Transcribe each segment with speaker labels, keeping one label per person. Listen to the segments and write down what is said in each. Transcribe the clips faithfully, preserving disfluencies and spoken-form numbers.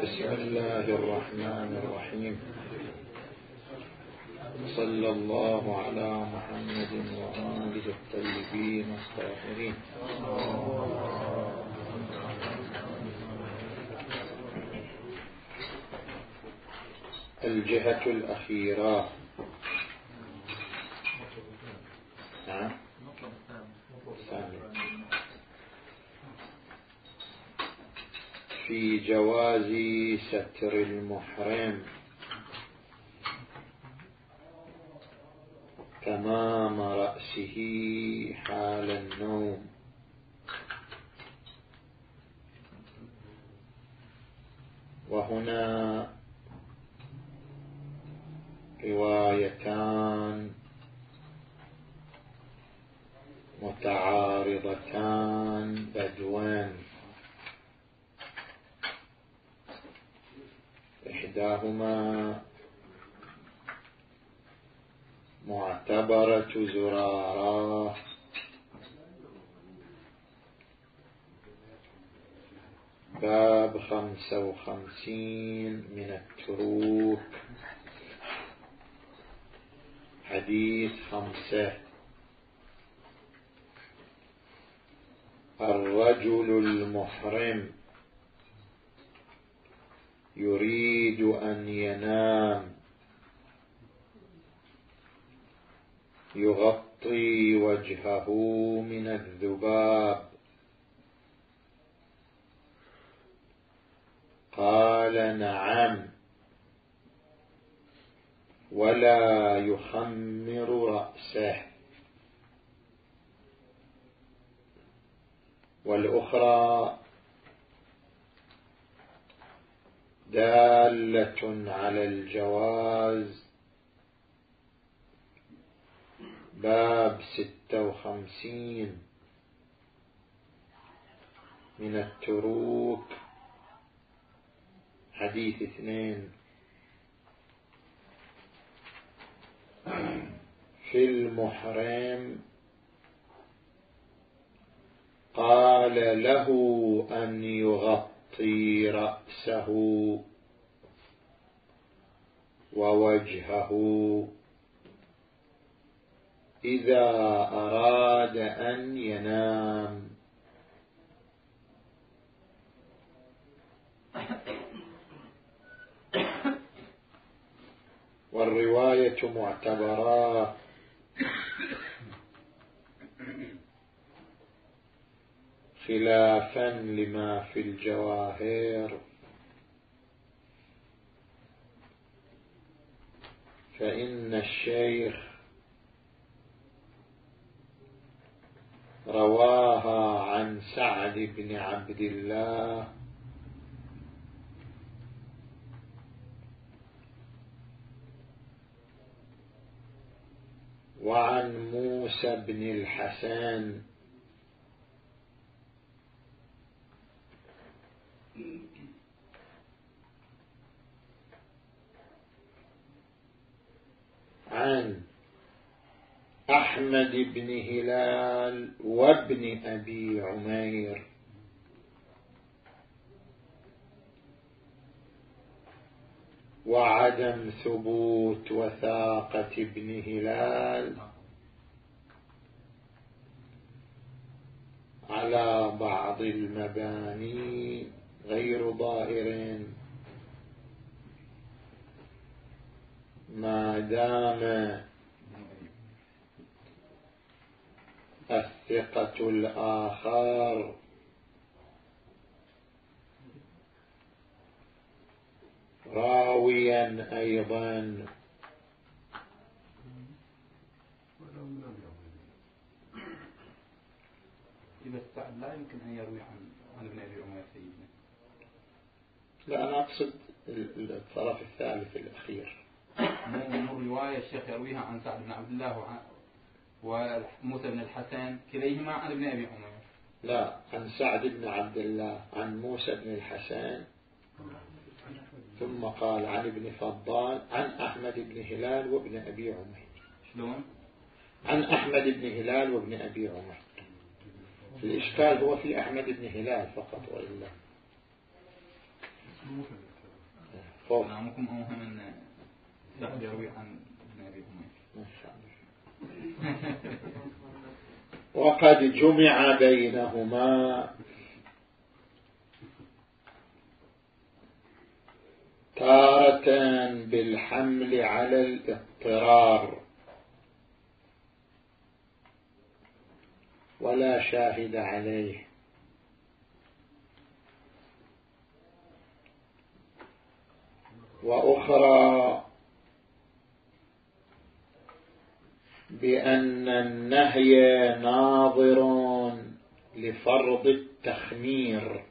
Speaker 1: بسم الله الرحمن الرحيم. صلى الله على محمد وآله الطيبين الطاهرين. الجهة الأخيرة في جواز ستر المحرم تمام رأسه حال النوم. وهنا روايتان متعارضتان بدوان، إحداهما معتبرة زرارة باب خمسة وخمسين من التروك حديث خمسة. الرجل المحرم يريد أن ينام يغطي وجهه من الذباب. قال نعم، ولا يخمر رأسه. والأخرى دالة على الجواز باب ستة وخمسين من التروك حديث اثنين. في المحرم قال له أن يغطي رأسه ووجهه إذا أراد أن ينام. والرواية معتبرة خلافا لما في الجواهر، فإن الشيخ رواها عن سعد بن عبد الله وعن موسى بن الحسن عن أحمد بن هلال وابن أبي عمير وعدم ثبوت وثاقة ابن هلال على بعض المباني غير ظاهر ما دام الثقة الآخر راويا أيضا.
Speaker 2: إذا السعد لا يمكن أن يروي عن عن ابن أبي عمير سيدنا.
Speaker 1: لا، أنا أقصد الطرف الثالث الأخير.
Speaker 2: مو رواية الشيخ يرويها عن سعد بن عبد الله وعن وموسى بن الحسن كليهما عن ابن أبي عمير.
Speaker 1: لا، عن سعد بن عبد الله عن موسى بن الحسن، ثم قال عن ابن فضال عن أحمد بن هلال وابن أبي عمير.
Speaker 2: شلون؟
Speaker 1: عن أحمد بن هلال وابن أبي عمير. الإشكال هو في أحمد بن هلال فقط، وإلا
Speaker 2: كلامكم أوهم أن سعد يروي عن ابن أبي أمية.
Speaker 1: وقد جمع بينهما تارة بالحمل على الاضطرار ولا شاهد عليه، وأخرى بأن النهي ناظر لفرض التخمير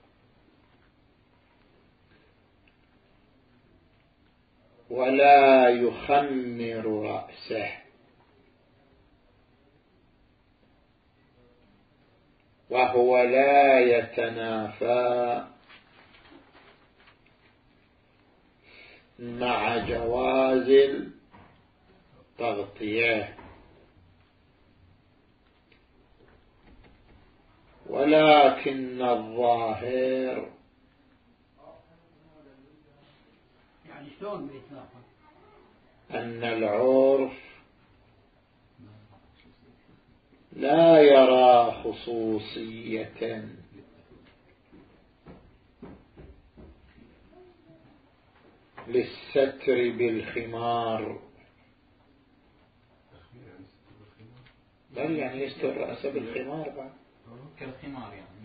Speaker 1: ولا يخمر رأسه، وهو لا يتنافى مع جواز التغطية، ولكن الظاهر
Speaker 3: يعني شلون بيتنافى؟
Speaker 1: أن العرف لا يرى خصوصية للستر بالخمار، بل يعني يستر رأسه بالخمار بعد
Speaker 2: كالخمار يعني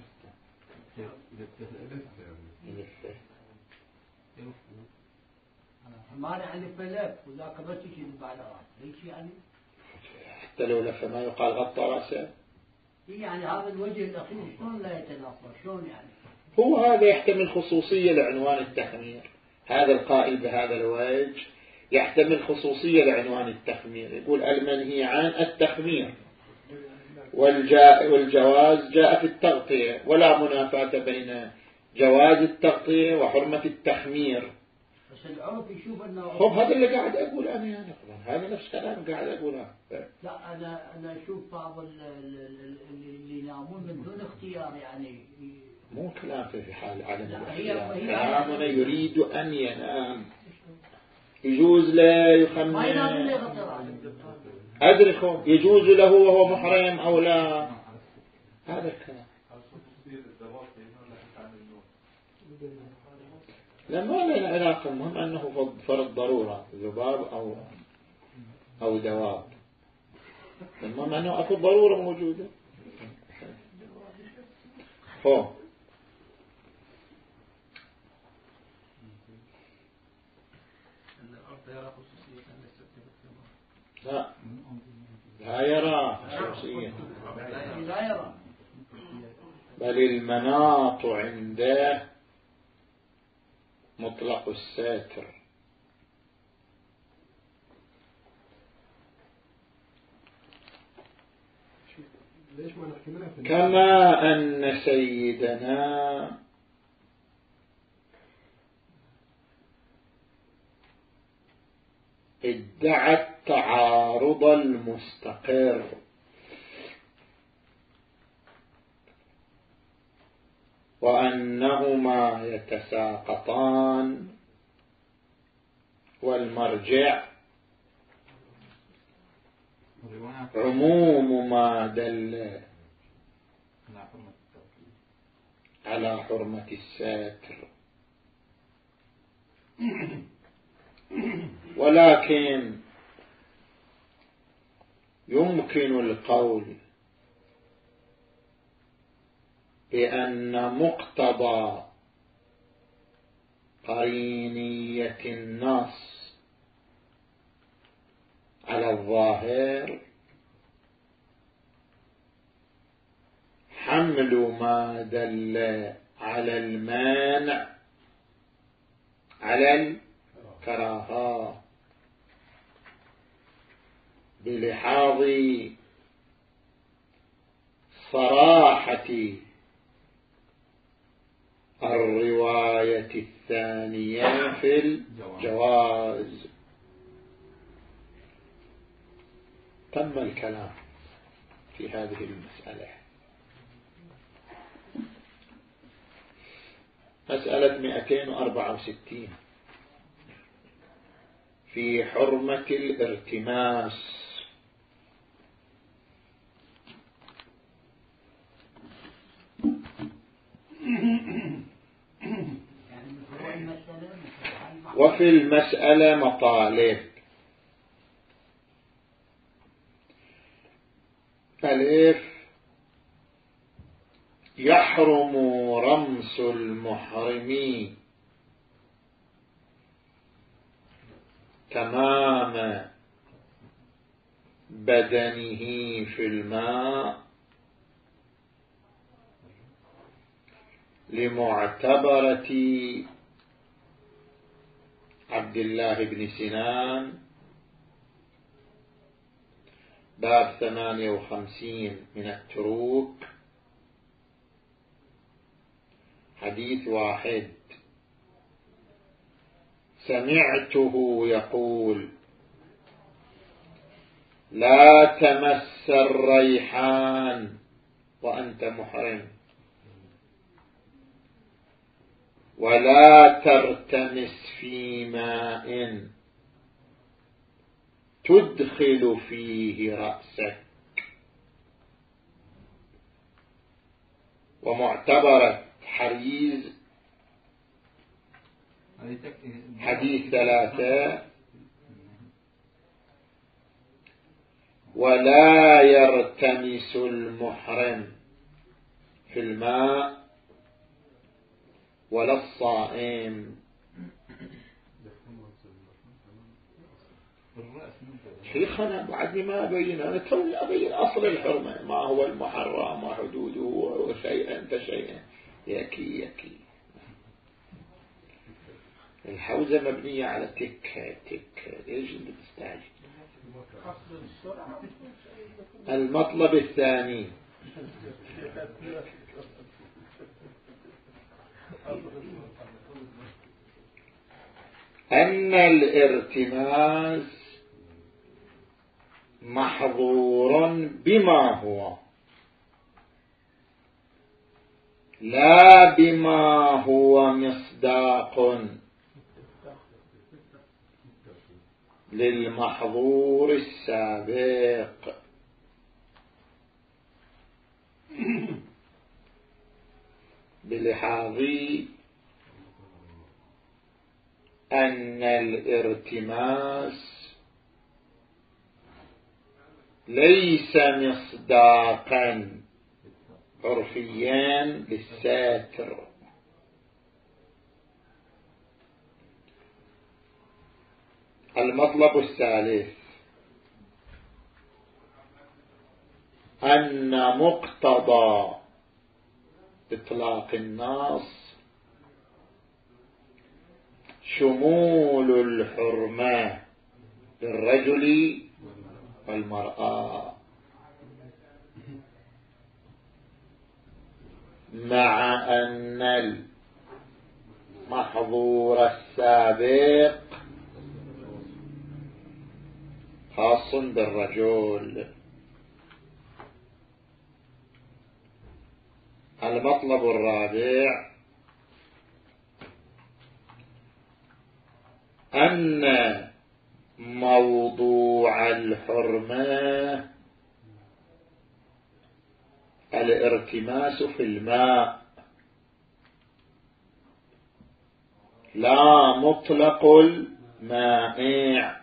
Speaker 3: ما يعني فلف وذاك بس يجي بعد راس ليش يعني؟
Speaker 1: حتى لو لف ما يقال غطى رأسه.
Speaker 3: يعني هذا الوجه الأخير شلون لا يتناقض؟ شلون يعني؟
Speaker 1: هو هذا يحتمل خصوصية لعنوان التخمير، هذا القائل بهذا الوجه يحتمل خصوصية لعنوان التخمير، يقول المنهي عن التخمير والجواز جاء في التغطية، ولا منافاة بين جواز التغطية وحرمة التخمير.
Speaker 3: بس العرف يشوف انه
Speaker 1: خب هذا اللي قاعد اقول انا يعني هذا نفس كلام قاعد اقوله.
Speaker 3: لا انا انا اشوف بعض اللي ينامون من دون اختيار يعني
Speaker 1: مو كلام في حال عدم
Speaker 3: الاختيار،
Speaker 1: كلامنا يريد ان ينام يجوز له يخمم،
Speaker 3: ما ينام الا يغطي راسه.
Speaker 1: ادري خب يجوز له وهو محرم او لا، هذا الكلام. لا ما لنا علاقة، المهم أنه فرض ضرورة ذباب أو أو دواب، المهم أنه أكو ضرورة موجودة. هو لا لا يرى خصوصية،
Speaker 3: لا يرى،
Speaker 1: بل المناط عنده مطلق الساتر، كما أن سيدنا ادعى التعارض المستقر، وأنهما يتساقطان، والمرجع عموم ما دل على حرمة الساتر. ولكن يمكن القول بأن مقتضى قرينية النص على الظاهر حمل ما دل على المانع على الكراهة بلحاظ صراحة الرواية الثانية في الجواز. تم الكلام في هذه المسألة. مسألة مئتين وأربعة وستين في حرمة الارتماس. وفي المسألة مطالب. ألف: يحرم رمس المحرم تمام بدنه في الماء لمعتبرة عبد الله بن سنان باب ثمانية وخمسين من التروك حديث واحد: سمعته يقول: لا تمس الريحان وأنت محرم، ولا ترتمس في ماء تدخل فيه رأسك. ومعتبرة حريز حديث ثلاثة: ولا يرتمس المحرم في الماء ولا الصائم. شيخنا بعدني ما أبين، أنا توني أبين أصل الحرمة، ما هو المحرم وحدوده وشيئا فشيئا. يكي يكي الحوزة مبنية على تك تك. ايش انت تستعجل؟ المطلب الثاني: أن الارتماس محظور بما هو، لا بما هو مصداق للمحظور السابق. بلحاظ أن الارتماس ليس مصداقا عرفيا للساتر. المطلب الثالث: أن مقتضى إطلاق النص شمول الحرمة للرجل والمرأة، مع أن المحظور السابق خاص بالرجل. المطلب الرابع: أن موضوع الحرمة الارتماس في الماء، لا مطلق المائع،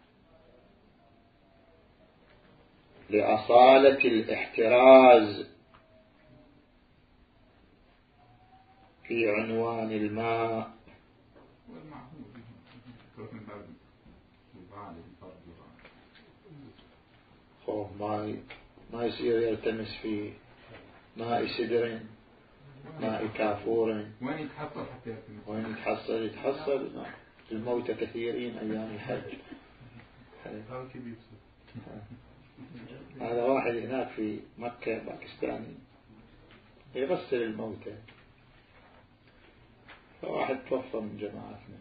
Speaker 1: لأصالة الاحتراز في عنوان الماء. خوف ما ما يصير يلتمس في ماء سدر، ماء كافور.
Speaker 2: وين يتحصل حتى يلتمس؟
Speaker 1: وين يتحصل؟ يتحصل الموتى كثيرين أيام الحج. هذا واحد هناك في مكة باكستاني يغسل الموتى، فواحد توفى من جماعتنا،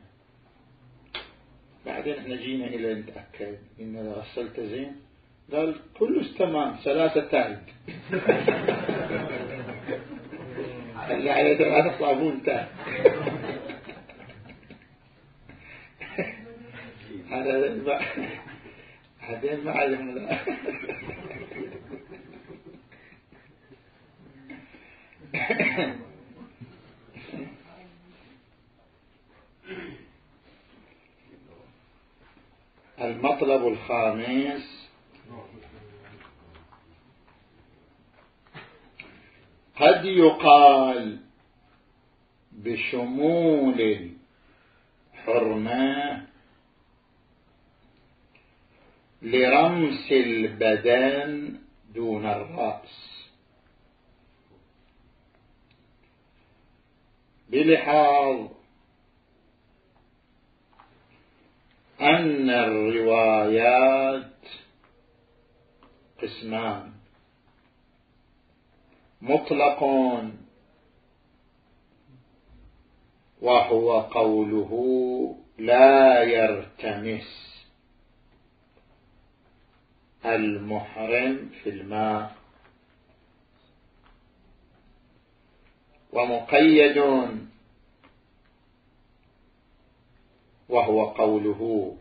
Speaker 1: بعدين احنا جينا إلى نتأكد إن غسلت زين، قال كله تمام، ثلاثة تايد. خلي عليه ثلاثة صابون تايد. هذا بعدين ما علم. المطلب الخامس قد يقال بشمول الحرمة لرمس البدن دون الرأس، بلحاظ أن الروايات قسمان: مطلق وهو قوله لا يرتمس المحرم في الماء، ومقيد وهو قوله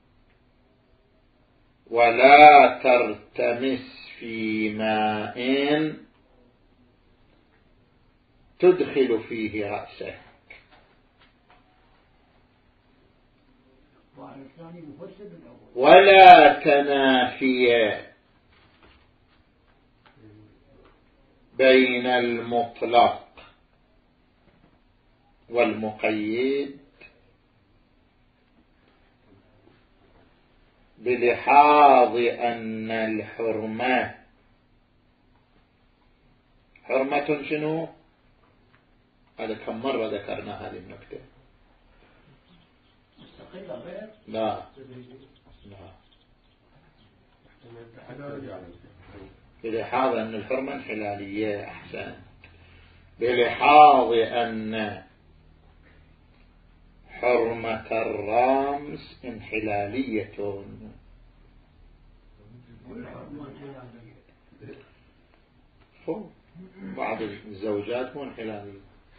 Speaker 1: ولا ترتمس في ماء تدخل فيه رأسه. ولا تنافي بين المطلق والمقيد بلحاظ أن الحرمة حرمة شنو؟ هذا كم مرة ذكرنا هذه النكتة؟ لا لا بلحاظ أن الحرمة انحلالية. أحسن. بلحاظ أن حرمة الرمس انحلالية. بعض الزوجات مو انحلالية.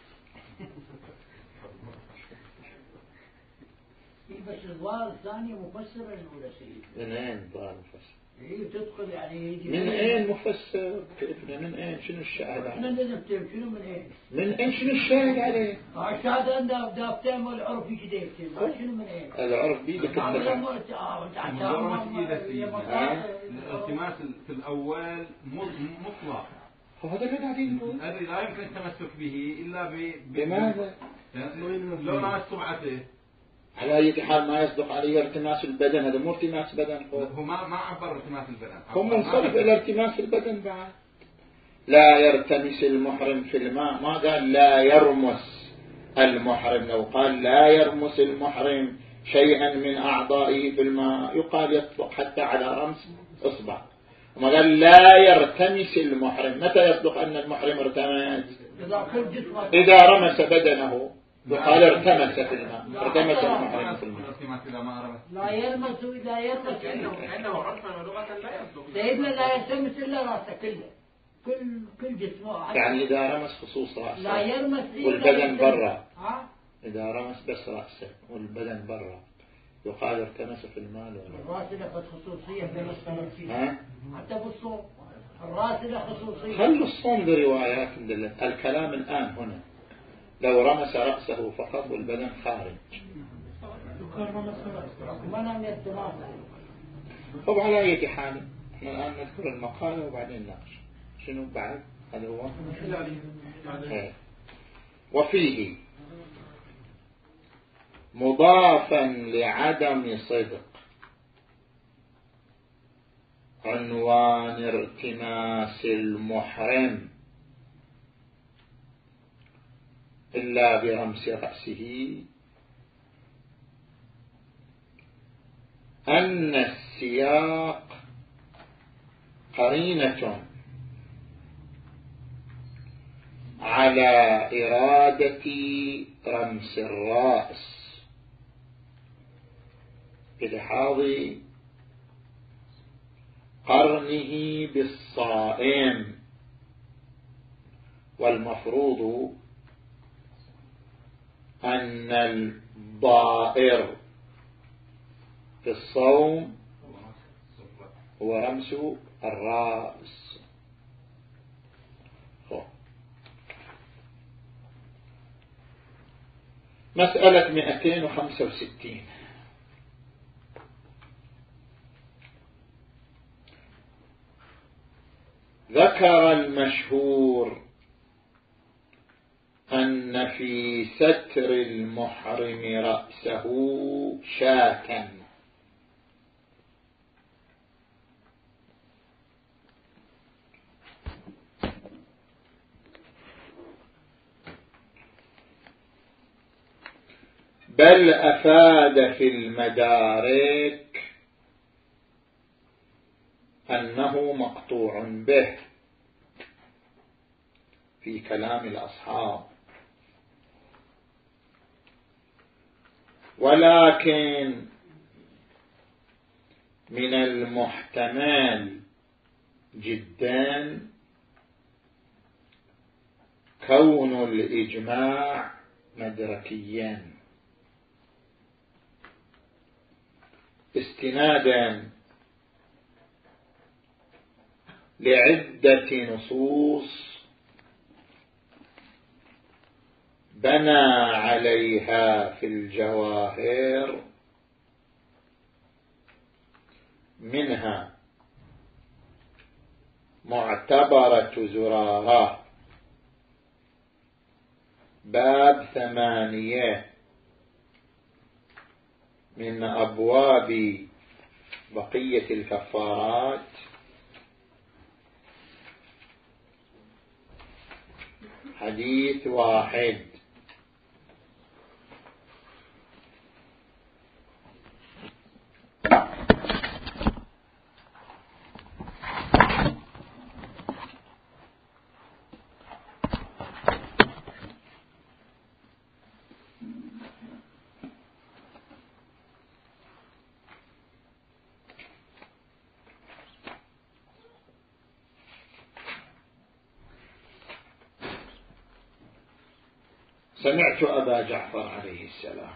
Speaker 3: بس الظاهر الثانية مفسرة الأولى سيد.
Speaker 1: من أين ظاهر مفسر؟
Speaker 3: هي تدخل يعني يجي
Speaker 1: من أين مفسر؟ كيفنا من أين؟ شنو الشاهد؟
Speaker 3: احنا نفتهم شنو من أين؟
Speaker 1: من أين شنو الشاهد عليه؟
Speaker 3: الشاهد عنده دافتين والعرف يجي دافتين. شنو من أين؟
Speaker 1: العرف بيدك النحو.
Speaker 2: الالتماس في الأول مطلق.
Speaker 1: هذا اللي قاعدين نقول.
Speaker 2: الذي لا يمكن التمسك به إلا ب.
Speaker 1: بماذا؟
Speaker 2: لو رأس سمعته.
Speaker 1: على أي حال ما يصدق عليه ارتماس البدن، هذا مو ارتماس بدن.
Speaker 2: هو ما ما عبر ارتماس البدن.
Speaker 1: هو منصرف إلى ارتماس البدن بعد. لا يرتمس المحرم في الماء، ما قال لا يرمس المحرم. لو قال لا يرمس المحرم شيئا من أعضائه في الماء يقال يطلق حتى على رمس إصبع. وما قال لا يرتمس المحرم. متى يصدق أن المحرم ارتمس؟ إذا رمس بدنه يقال ارتمس في الماء. ارتمس المحرم في الماء.
Speaker 3: لا يرمس إذا يرمس
Speaker 2: عنده عرفا ولغة لا يصدق.
Speaker 3: سيدنا لا يرتمس إلا رأسه كله، كل كل جسمه.
Speaker 1: يعني إذا رمس خصوص رأسه
Speaker 3: لا يرمس
Speaker 1: والبدن برا. إذا رمس بس رأسه والبدن برا يقال ارتمس في الماء.
Speaker 3: الرأس له خصوصية في الصوم. حتى بالصوم الرأس له خصوصية.
Speaker 1: خلوا الصوم بروايات دلت. الكلام الآن هنا لو رمس رأسه فقط والبدن خارج. طب على أي حال احنا الآن نذكر المقالة وبعدين نناقش شنو بعد. هذا هو. وفيه مضافا لعدم صدق عنوان ارتماس المحرم إلا برمس رأسه أن السياق قرينة على إرادة رمس الرأس بلحاظ قرنه بالصائم، والمفروض أن الضائر في الصوم هو رمس الرأس. مسألة مئتين وخمسة وستين. ذكر المشهور أن في ستر المحرم رأسه شاة، بل أفاد في المدارك أنه مقطوع به في كلام الأصحاب، ولكن من المحتمل جدا كون الإجماع مدركيا، استنادا لعدة نصوص بنى عليها في الجواهر، منها معتبرة زرارة باب ثمانية من أبواب بقية الكفارات، حديث واحد. سمعت أبا جعفر عليه السلام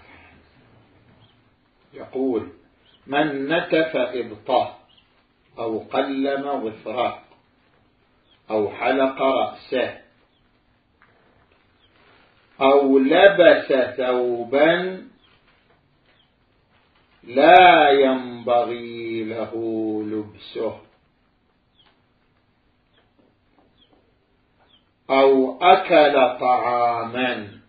Speaker 1: يقول: من نتف إبطه أو قلم وثره أو حلق رأسه أو لبس ثوبا لا ينبغي له لبسه أو أكل طعاما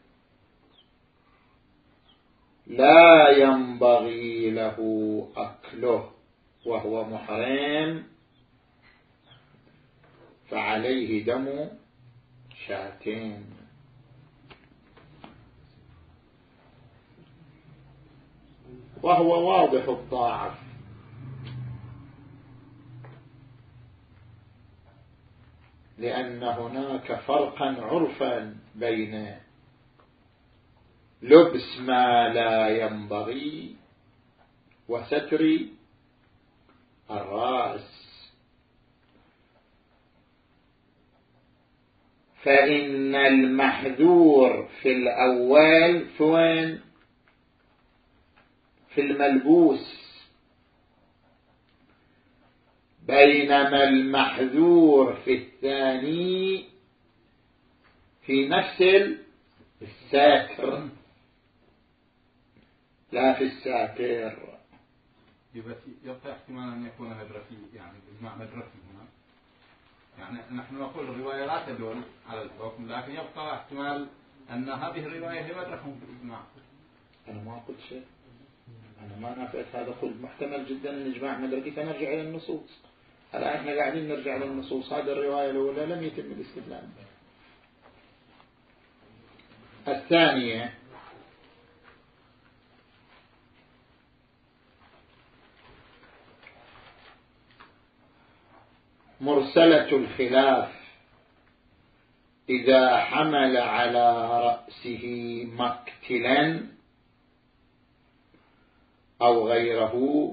Speaker 1: لا ينبغي له أكله وهو محرم فعليه دم شاتين. وهو واضح الضعف، لأن هناك فرقا عرفا بين لبس ما لا ينبغي وستر الرأس. فإن المحذور في الأول فين؟ في الملبوس، بينما المحذور في الثاني في نفس الساتر لا في الساتر.
Speaker 2: يبقى احتمال أن يكون مدركي، يعني إجماع مدركي هنا، يعني نحن نقول الرواية لا تدل على الحكم، لكن يبقى احتمال أن هذه الرواية هي مدركهم في الإجماع.
Speaker 1: أنا ما قلت شيء، أنا ما نافعت هذا، قلت محتمل جدا أن إجماع مدركي، فنرجع إلى النصوص. الآن احنا قاعدين نرجع للنصوص. هذه الرواية الأولى لم يتم الاستدلال. الثانية مرسلة الخلاف إذا حمل على رأسه مقتلا أو غيره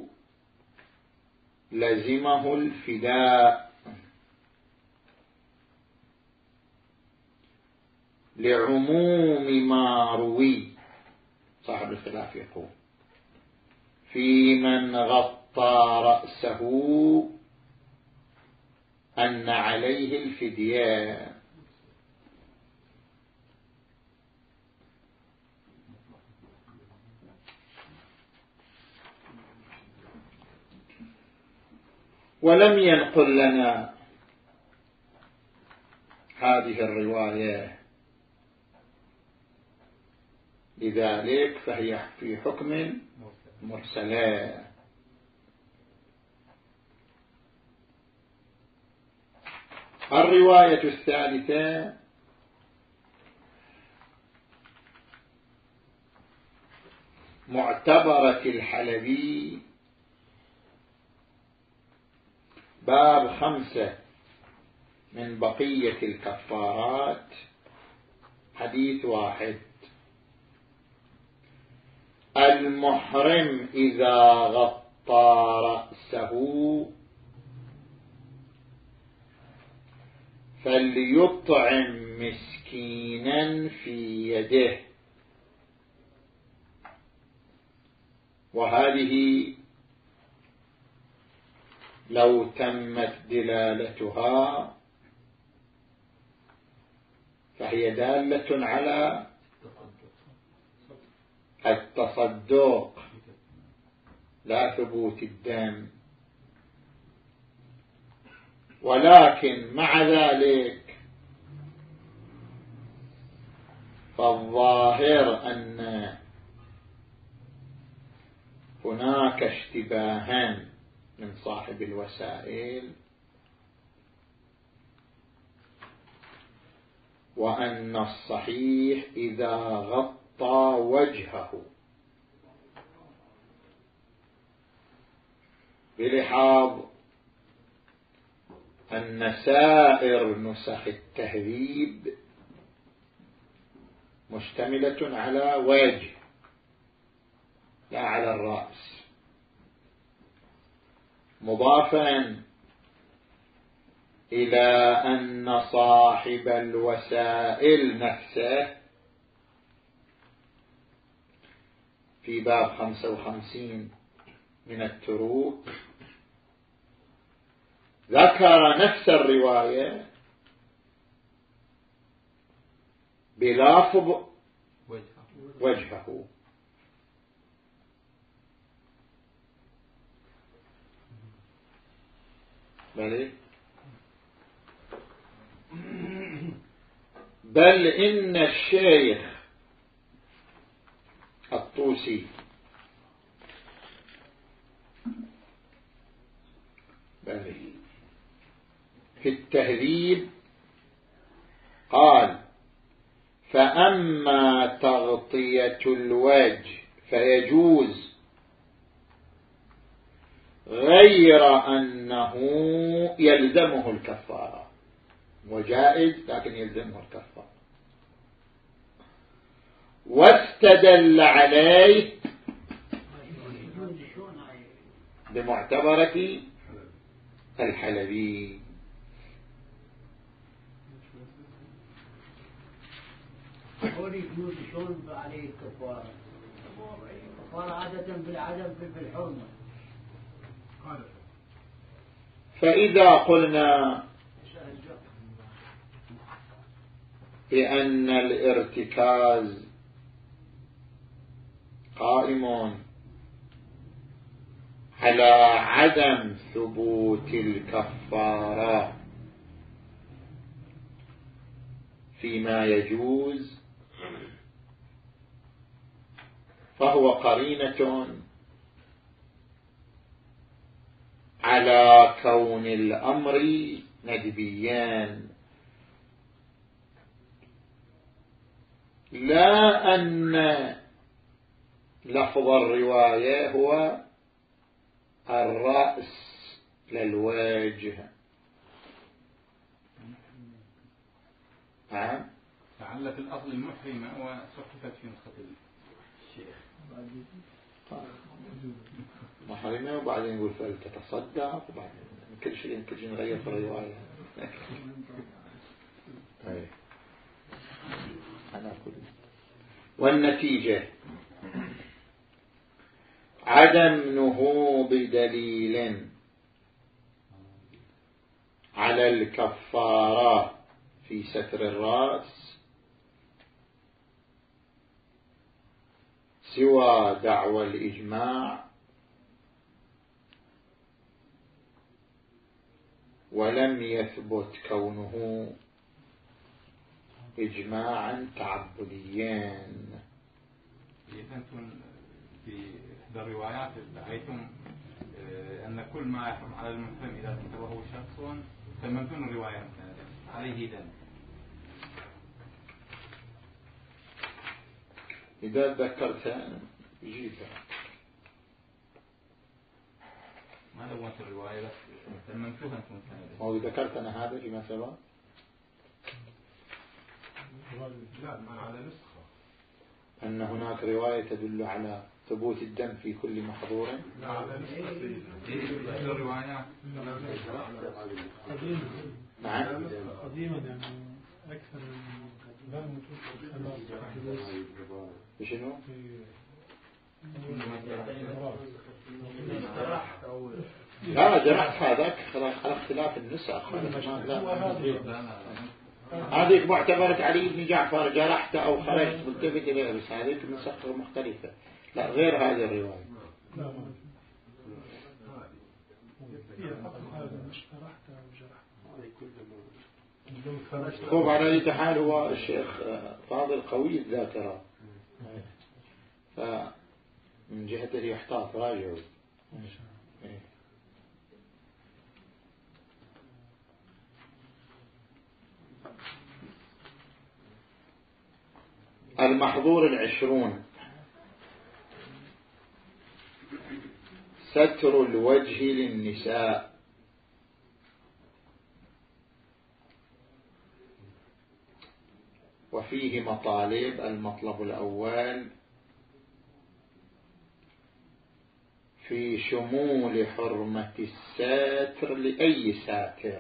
Speaker 1: لزمه الفداء، لعموم ما روي. صاحب الخلاف يقول في من غطى رأسه أن عليه الفدية. ولم ينقل لنا هذه الرواية، لذلك فهي في حكم مرسلة. الرواية الثالثة معتبرة الحلبي، باب خمسة من بقية الكفارات، حديث واحد: المحرم إذا غطى رأسه فليطعم مسكينا في يده. وهذه لو تمت دلالتها فهي دالة على التصدق لا ثبوت الدم، ولكن مع ذلك فالظاهر أن هناك اشتباها من صاحب الوسائل، وأن الصحيح إذا غطى وجهه، بلحاظ أن سائر نسخ التهذيب مشتملة على وجه لا على الرأس، مضافا إلى أن صاحب الوسائل نفسه في باب خمسة وخمسين من التروك ذكر نفس الرواية بلافظ وجهه. بل بل إن الشيخ الطوسي بل في التهذيب قال: فأما تغطية الوجه فيجوز، غير أنه يلزمه الكفارة، وجائز لكن يلزمه الكفارة. واستدل عليه بمعتبرة الحلبي.
Speaker 3: يجوز شلون عليه الكفارة؟ الكفارة عادة بالعدم بالحرمة.
Speaker 1: فإذا قلنا بأن الارتكاز قائم على عدم ثبوت الكفارة فيما يجوز، فهو قرينة على كون الأمر ندبيا، لا أن لفظ الرواية هو الرأس للوجه. نعم،
Speaker 2: لعل في الأصل المحرمة وصحفت في نسخة الشيخ
Speaker 1: محرمة، وبعدين يقول فلتتصدق، وبعدين كل شيء كل شيء نغير في الرواية. أنا أقول والنتيجة عدم نهوض دليل على الكفارة في ستر الرأس سوى دعوى الإجماع ولم يثبت كونه إجماعا تعبديا.
Speaker 2: أنتم في إحدى الروايات ادعيتم أن كل ما يحرم على المحرم إذا كتبه شخص فالممكن الرواية عليه دم.
Speaker 1: إذا تذكرتها جيبها.
Speaker 2: ما دونت الرواية بس الممكن أنتم كان.
Speaker 1: أو ذكرت أنا هذا فيما سبق.
Speaker 4: لا ما على نسخة.
Speaker 1: أن هناك رواية تدل على ثبوت الدم في كل محظور.
Speaker 4: لا على نسخة.
Speaker 2: الروايات.
Speaker 1: نعم.
Speaker 4: قديما يعني أكثر من
Speaker 1: بشنو؟ لا جرحت هذاك على اختلاف النسخ. هذيك معتبرة علي بن جعفر جرحت أو خرجت ملتفت إليها بس هذيك النسخ مختلفة. لا غير هذه الرواية. خب على أي حال هو الشيخ فاضل قوي الذاكرة فمن جهته يحتاط راجعوا. المحظور العشرون ستر الوجه للنساء. وفيه مطالب. المطلب الأول في شمول حرمة الساتر لأي ساتر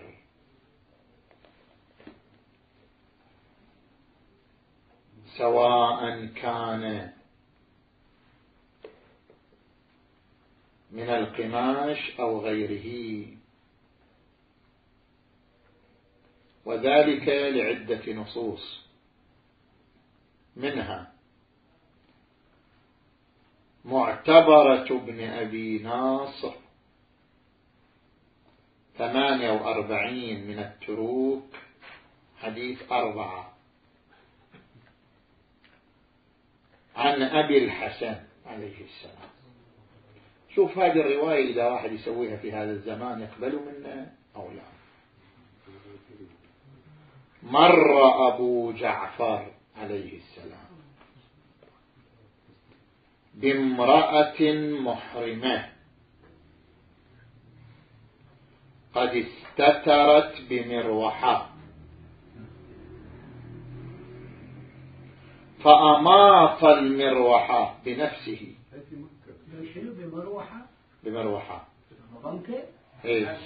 Speaker 1: سواء كان من القماش أو غيره، وذلك لعدة نصوص، منها معتبرة ابن أبي ناصر ثمانية وأربعين من التروك حديث أربعة عن أبي الحسن عليه السلام. شوف هذه الرواية إذا واحد يسويها في هذا الزمان يقبل منه أو لا. مر أبو جعفر عليه السلام بامرأة محرمة قد استترت بمروحة فأماط المروحة بنفسه.
Speaker 3: شنو بمروحة؟
Speaker 1: بمروحة
Speaker 3: بنكة؟
Speaker 1: ايه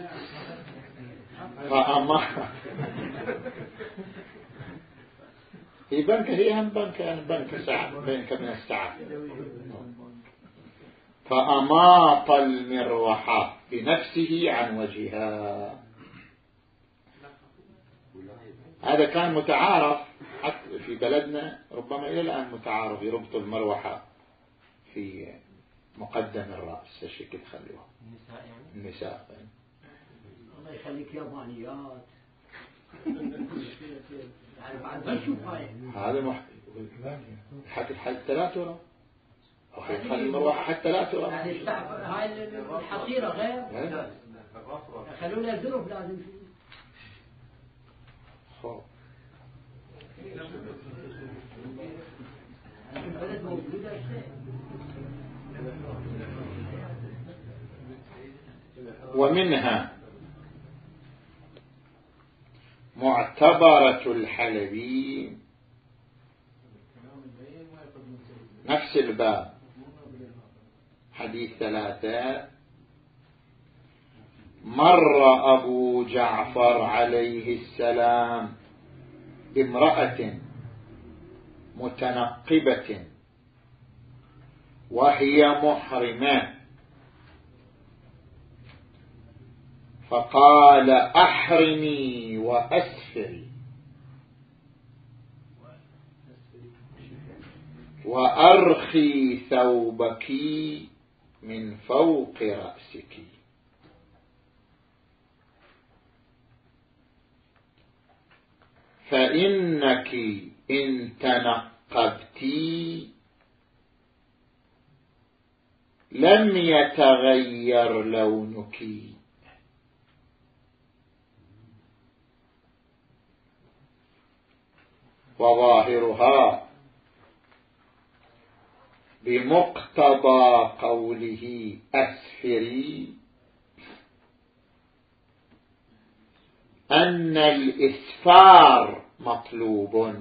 Speaker 1: فأماط هي بنكة، هي هم بنكة يعني بنكة ساعة بنكة من الساعة. فأماط المروحة بنفسه عن وجهها. هذا كان متعارف حتى في بلدنا، ربما إلى الآن متعارف يربط المروحة في مقدم الرأس الشكل خلوه النساء يعني النساء يعني.
Speaker 3: الله يخليك يابانيات يعني بعد ما نشوف هاي
Speaker 1: هذا مح... حتى حتى لا ترى أو خلي المروحة حتى لا ترى
Speaker 3: يعني هاي الحصيرة غير خلونا الظروف لازم فيه.
Speaker 1: خو
Speaker 3: البلد موجودة شيء.
Speaker 1: ومنها معتبرة الحلبي نفس الباب حديث ثلاثة. مر أبو جعفر عليه السلام بامرأة متنقبة وهي محرمة، فقال أحرمي وأسفري وأرخي ثوبك من فوق رأسك، فإنك إن تنقبت لم يتغير لونك، وظاهرها بمقتضى قوله أسفري أن الإسفار مطلوب،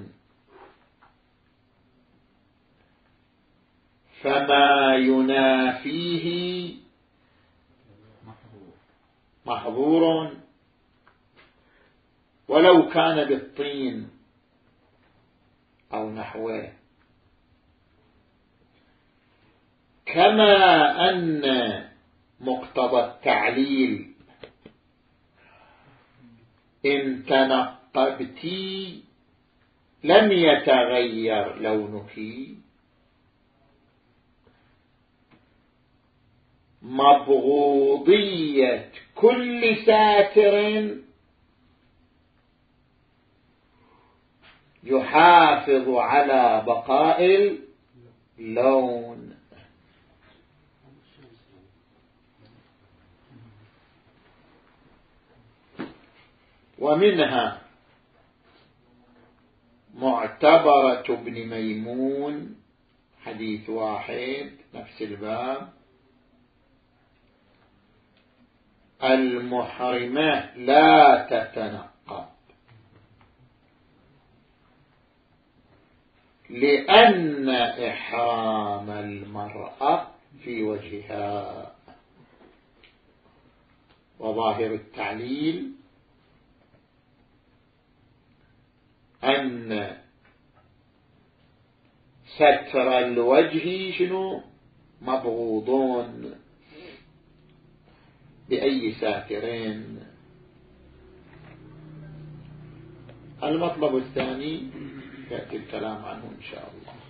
Speaker 1: فما ينافيه محظور ولو كان بالطين أو نحوه، كما أن مقتضى التعليل إن تنقبت لم يتغير لونك، مبغوضية كل ساتر يحافظ على بقاء اللون. ومنها معتبرة ابن ميمون حديث واحد نفس الباب: المحرمة لا تتنقب لأن إحرام المرأة في وجهها. وظاهر التعليل أن ستر الوجه شنو مبغوضون بأي ساترين. المطلب الثاني يأتي الكلام عنه إن شاء الله.